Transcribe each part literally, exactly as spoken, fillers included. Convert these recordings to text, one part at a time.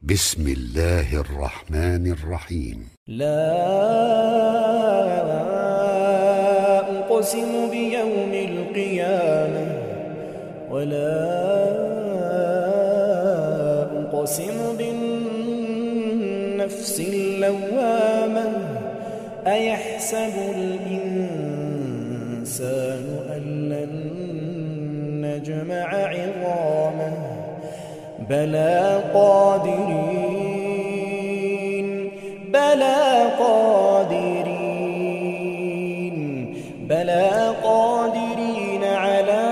بسم الله الرحمن الرحيم. لا أقسم بيوم القيامة ولا أقسم بالنفس اللوامة أيحسب الإنسان أن لن نجمع عظامه بلى قادرين بلى قادرين بلى قادرين على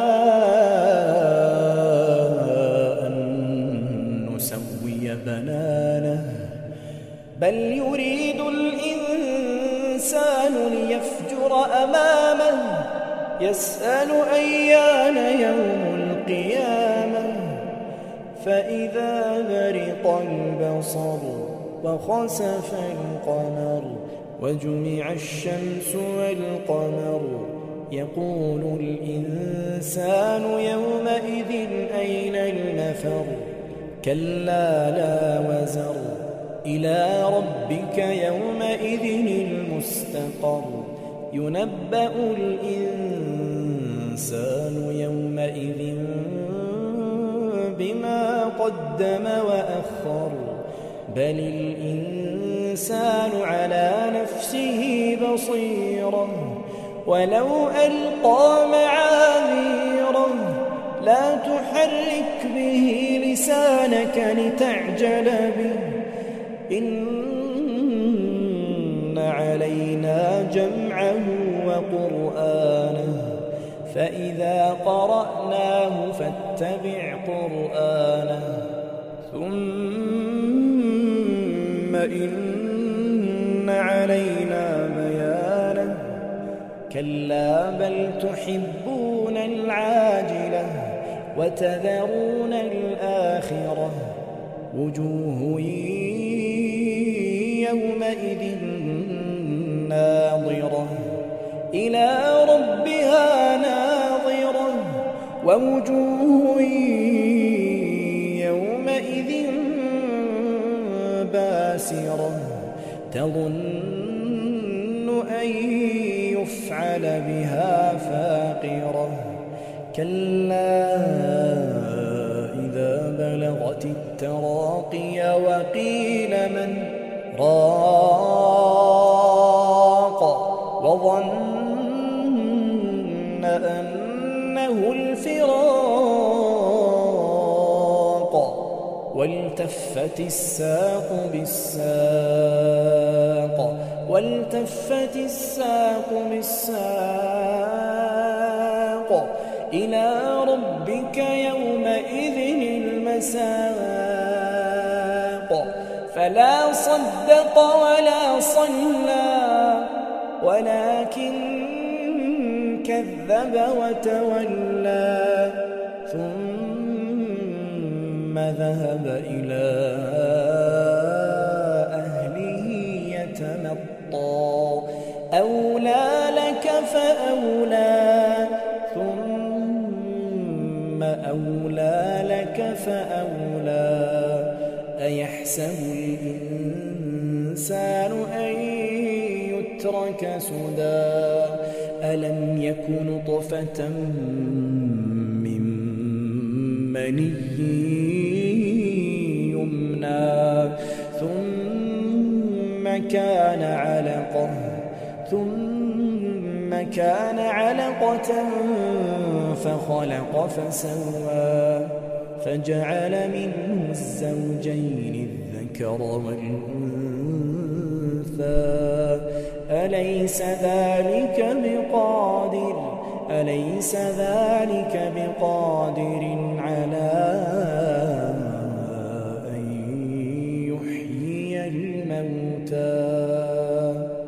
أن نسوي بنانه بل يريد الإنسان ليفجر أمامه يسأل أيان يوم القيامة فإذا برق البصر وخسف القمر وجمع الشمس والقمر يقول الإنسان يومئذ أين المفر كلا لا وزر إلى ربك يومئذ المستقر ينبأ الإنسان يومئذ بما قدم وأخر بل الإنسان على نفسه بصيرة ولو ألقى معاذيره لا تحرك به لسانك لتعجل به إن علينا جمعه وقرآنه فإذا قرأناه فاتبع قرآنه ثم إن علينا بيانه كلا بل تحبون العاجلة وتذرون الآخرة وجوه يومئذ ناظرة إلى ربها ناظرة ووجوه يومئذ باسرة تظن أن يفعل بها فاقرة كلا إذا بلغت التراقي وقيل من راق وظن أنه الفراق والتفت الساق بالساق والتفت الساق بالساق إلى ربك يومئذ المساق فلا صدق ولا صلى ولكن كذب وتولى ثم ذهب إلى أهله يتمطى أولى لك فأولى ثم أولى لك فأولى أيحسب الإنسان أن يترك سدى ألم يك نطفة من مني يمنى ثم كان علقة ثم كان علقة فخلق فسوى فجعل منه الزوجين الذكر والأنثى أليس ذلك بقادر أليس ذلك بقادر على أن يحيي الموتى